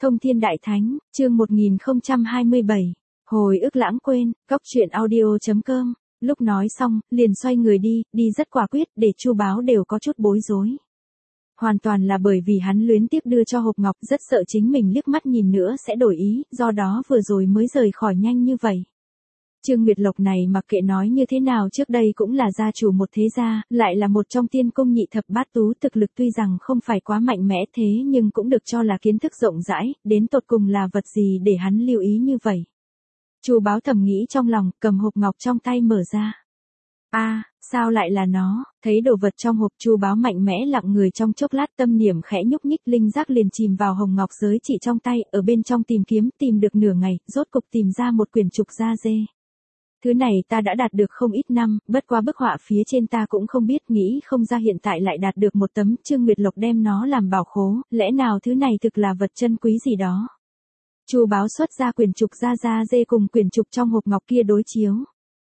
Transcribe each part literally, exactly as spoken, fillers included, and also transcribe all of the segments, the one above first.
Thông Thiên Đại Thánh, chương một nghìn không trăm hai mươi bảy. Hồi ức lãng quên, góc truyện audio chấm com. Lúc nói xong, liền xoay người đi, đi rất quả quyết, để Chu Báo đều có chút bối rối. Hoàn toàn là bởi vì hắn luyến tiếc đưa cho hộp ngọc, rất sợ chính mình liếc mắt nhìn nữa sẽ đổi ý, do đó vừa rồi mới rời khỏi nhanh như vậy. Trương Nguyệt Lộc này mặc kệ nói như thế nào trước đây cũng là gia chủ một thế gia, lại là một trong tiên cung nhị thập bát tú, thực lực tuy rằng không phải quá mạnh mẽ thế nhưng cũng được cho là kiến thức rộng rãi, đến tột cùng là vật gì để hắn lưu ý như vậy. Chu Báo thầm nghĩ trong lòng, cầm hộp ngọc trong tay mở ra. A, à, sao lại là nó? Thấy đồ vật trong hộp, Chu Báo mạnh mẽ lặng người trong chốc lát, tâm niệm khẽ nhúc nhích, linh giác liền chìm vào hồng ngọc giới chỉ trong tay, ở bên trong tìm kiếm, tìm được nửa ngày, rốt cục tìm ra một quyển trục da dê. Thứ này ta đã đạt được không ít năm, bất quá bức họa phía trên ta cũng không biết, nghĩ không ra hiện tại lại đạt được một tấm. Trương Nguyệt Lộc đem nó làm bảo khố, lẽ nào thứ này thực là vật chân quý gì đó. Chu Báo xuất ra quyển trục da da dê cùng quyển trục trong hộp ngọc kia đối chiếu.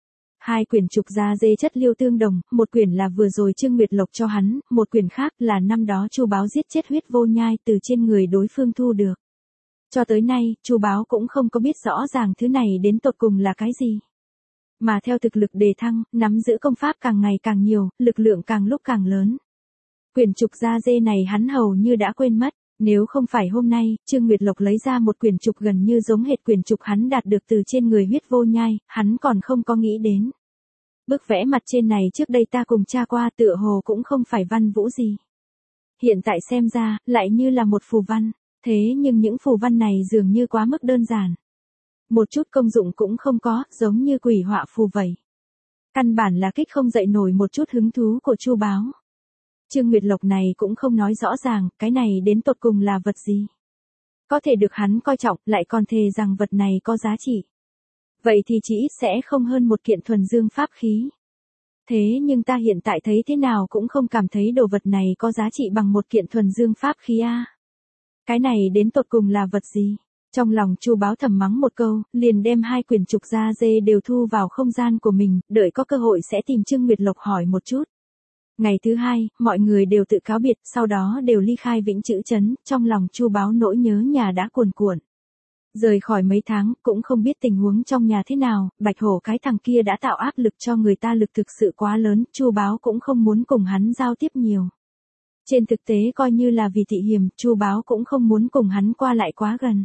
Hai quyển trục da dê chất liệu tương đồng, một quyển là vừa rồi Trương Nguyệt Lộc cho hắn, một quyển khác là năm đó Chu Báo giết chết huyết vô nhai từ trên người đối phương thu được. Cho tới nay, Chu Báo cũng không có biết rõ ràng thứ này đến tột cùng là cái gì. Mà theo thực lực đề thăng, nắm giữ công pháp càng ngày càng nhiều, lực lượng càng lúc càng lớn. Quyển trục da dê này hắn hầu như đã quên mất, nếu không phải hôm nay, Trương Nguyệt Lộc lấy ra một quyển trục gần như giống hệt quyển trục hắn đạt được từ trên người huyết vô nhai, hắn còn không có nghĩ đến. Bức vẽ mặt trên này trước đây ta cùng tra qua, tựa hồ cũng không phải văn vũ gì. Hiện tại xem ra, lại như là một phù văn, thế nhưng những phù văn này dường như quá mức đơn giản. Một chút công dụng cũng không có, giống như quỷ họa phù vậy. Căn bản là kích không dậy nổi một chút hứng thú của Chu Báo. Trương Nguyệt Lộc này cũng không nói rõ ràng, cái này đến tột cùng là vật gì. Có thể được hắn coi trọng, lại còn thề rằng vật này có giá trị. Vậy thì chỉ ít sẽ không hơn một kiện thuần dương pháp khí. Thế nhưng ta hiện tại thấy thế nào cũng không cảm thấy đồ vật này có giá trị bằng một kiện thuần dương pháp khí a. Cái này đến tột cùng là vật gì? Trong lòng Chu Báo thầm mắng một câu, liền đem hai quyển trục da dê đều thu vào không gian của mình, đợi có cơ hội sẽ tìm Trương Nguyệt Lộc hỏi một chút. Ngày thứ hai, mọi người đều tự cáo biệt, sau đó đều ly khai Vĩnh Chữ Trấn, trong lòng Chu Báo nỗi nhớ nhà đã cuồn cuộn. Rời khỏi mấy tháng, cũng không biết tình huống trong nhà thế nào, Bạch Hổ cái thằng kia đã tạo áp lực cho người ta, lực thực sự quá lớn, Chu Báo cũng không muốn cùng hắn giao tiếp nhiều. Trên thực tế coi như là vì thị hiểm, Chu Báo cũng không muốn cùng hắn qua lại quá gần.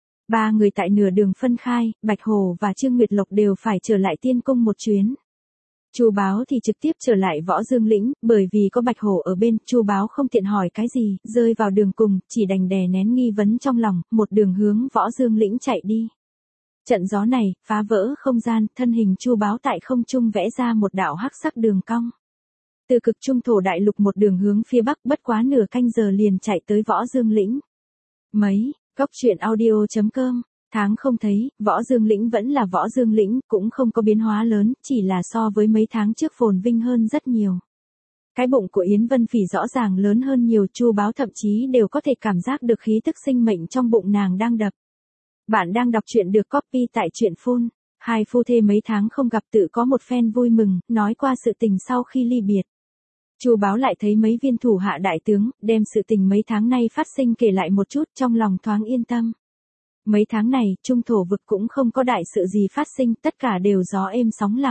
Ba người tại nửa đường phân khai, Bạch Hổ và Trương Nguyệt Lộc đều phải trở lại tiên cung một chuyến. Chu Báo thì trực tiếp trở lại Võ Dương Lĩnh, bởi vì có Bạch Hổ ở bên, Chu Báo không tiện hỏi cái gì, rơi vào đường cùng, chỉ đành đè nén nghi vấn trong lòng, một đường hướng Võ Dương Lĩnh chạy đi. Trận gió này, phá vỡ không gian, thân hình Chu Báo tại không trung vẽ ra một đạo hắc sắc đường cong. Từ cực trung thổ đại lục một đường hướng phía bắc, bất quá nửa canh giờ liền chạy tới Võ Dương Lĩnh. Mấy, góc truyện audio chấm com. Tháng không thấy, Võ Dương Lĩnh vẫn là Võ Dương Lĩnh, cũng không có biến hóa lớn, chỉ là so với mấy tháng trước phồn vinh hơn rất nhiều. Cái bụng của Yến Vân Phỉ rõ ràng lớn hơn nhiều, Chu Báo thậm chí đều có thể cảm giác được khí tức sinh mệnh trong bụng nàng đang đập. Bạn đang đọc truyện được copy tại truyện phun. Hai phu thê mấy tháng không gặp tự có một phen vui mừng, nói qua sự tình sau khi ly biệt. Chu Báo lại thấy mấy viên thủ hạ đại tướng, đem sự tình mấy tháng nay phát sinh kể lại một chút, trong lòng thoáng yên tâm. Mấy tháng này, trung thổ vực cũng không có đại sự gì phát sinh, tất cả đều gió êm sóng lặng.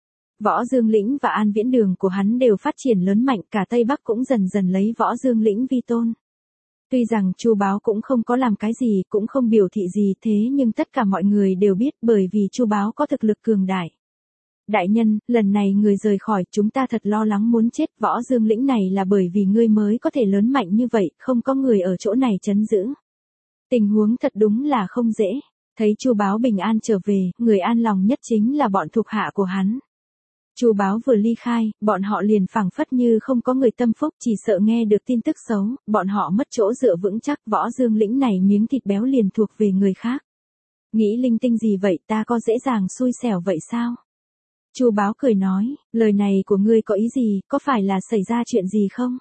Võ Dương Lĩnh và An Viễn Đường của hắn đều phát triển lớn mạnh, cả Tây Bắc cũng dần dần lấy Võ Dương Lĩnh vi tôn. Tuy rằng Chu Báo cũng không có làm cái gì, cũng không biểu thị gì, thế nhưng tất cả mọi người đều biết, bởi vì Chu Báo có thực lực cường đại. Đại nhân, lần này người rời khỏi, chúng ta thật lo lắng muốn chết, Võ Dương Lĩnh này là bởi vì ngươi mới có thể lớn mạnh như vậy, không có người ở chỗ này trấn giữ. Tình huống thật đúng là không dễ. Thấy Chu Báo bình an trở về, người an lòng nhất chính là bọn thuộc hạ của hắn. Chu Báo vừa ly khai, bọn họ liền phảng phất như không có người tâm phúc, chỉ sợ nghe được tin tức xấu, bọn họ mất chỗ dựa vững chắc, Võ Dương Lĩnh này miếng thịt béo liền thuộc về người khác. Nghĩ linh tinh gì vậy, ta có dễ dàng xui xẻo vậy sao? Chu Báo cười nói, lời này của ngươi có ý gì, có phải là xảy ra chuyện gì không?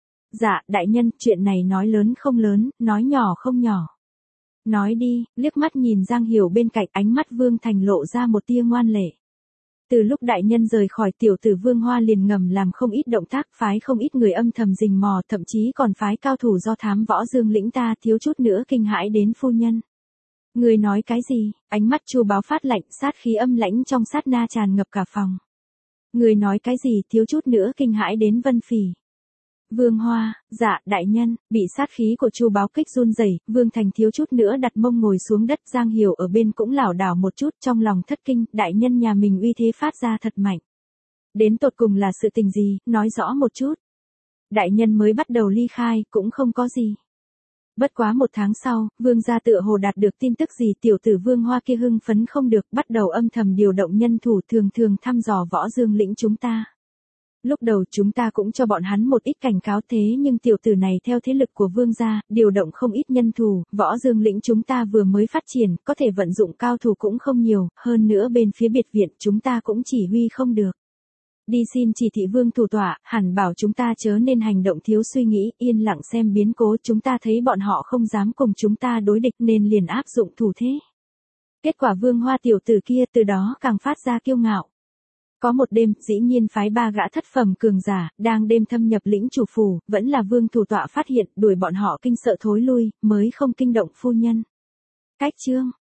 Dạ, đại nhân, chuyện này nói lớn không lớn, nói nhỏ không nhỏ. Nói đi, liếc mắt nhìn Giang Hiểu bên cạnh, ánh mắt Vương Thành lộ ra một tia ngoan lệ. Từ lúc đại nhân rời khỏi tiểu tử Vương Hoa liền ngầm làm không ít động tác, phái không ít người âm thầm rình mò, thậm chí còn phái cao thủ do thám võ Dương Lĩnh ta thiếu chút nữa kinh hãi đến phu nhân. Người nói cái gì? Ánh mắt Chu Báo phát lạnh, sát khí âm lãnh trong sát na tràn ngập cả phòng. Người nói cái gì thiếu chút nữa kinh hãi đến Vân Phỉ. Vương Hoa, dạ, đại nhân, bị sát khí của Chu Báo kích run rẩy, Vương Thành thiếu chút nữa đặt mông ngồi xuống đất, Giang Hiểu ở bên cũng lảo đảo một chút, trong lòng thất kinh, đại nhân nhà mình uy thế phát ra thật mạnh. Đến tột cùng là sự tình gì, nói rõ một chút. Đại nhân mới bắt đầu ly khai, cũng không có gì. Bất quá một tháng sau, Vương gia tựa hồ đạt được tin tức gì, tiểu tử Vương Hoa kia hưng phấn không được, bắt đầu âm thầm điều động nhân thủ thường thường thăm dò võ Dương Lĩnh chúng ta. Lúc đầu chúng ta cũng cho bọn hắn một ít cảnh cáo, thế nhưng tiểu tử này theo thế lực của Vương gia, điều động không ít nhân thủ, võ Dương Lĩnh chúng ta vừa mới phát triển, có thể vận dụng cao thủ cũng không nhiều, hơn nữa bên phía biệt viện chúng ta cũng chỉ huy không được. Đi xin chỉ thị Vương thủ tọa, hẳn bảo chúng ta chớ nên hành động thiếu suy nghĩ, yên lặng xem biến cố, chúng ta thấy bọn họ không dám cùng chúng ta đối địch nên liền áp dụng thủ thế. Kết quả Vương Hoa tiểu tử kia từ đó càng phát ra kiêu ngạo. Có một đêm, dĩ nhiên phái ba gã thất phẩm cường giả, đang đêm thâm nhập lĩnh chủ phủ, vẫn là Vương thủ tọa phát hiện, đuổi bọn họ kinh sợ thối lui, mới không kinh động phu nhân. Cách chương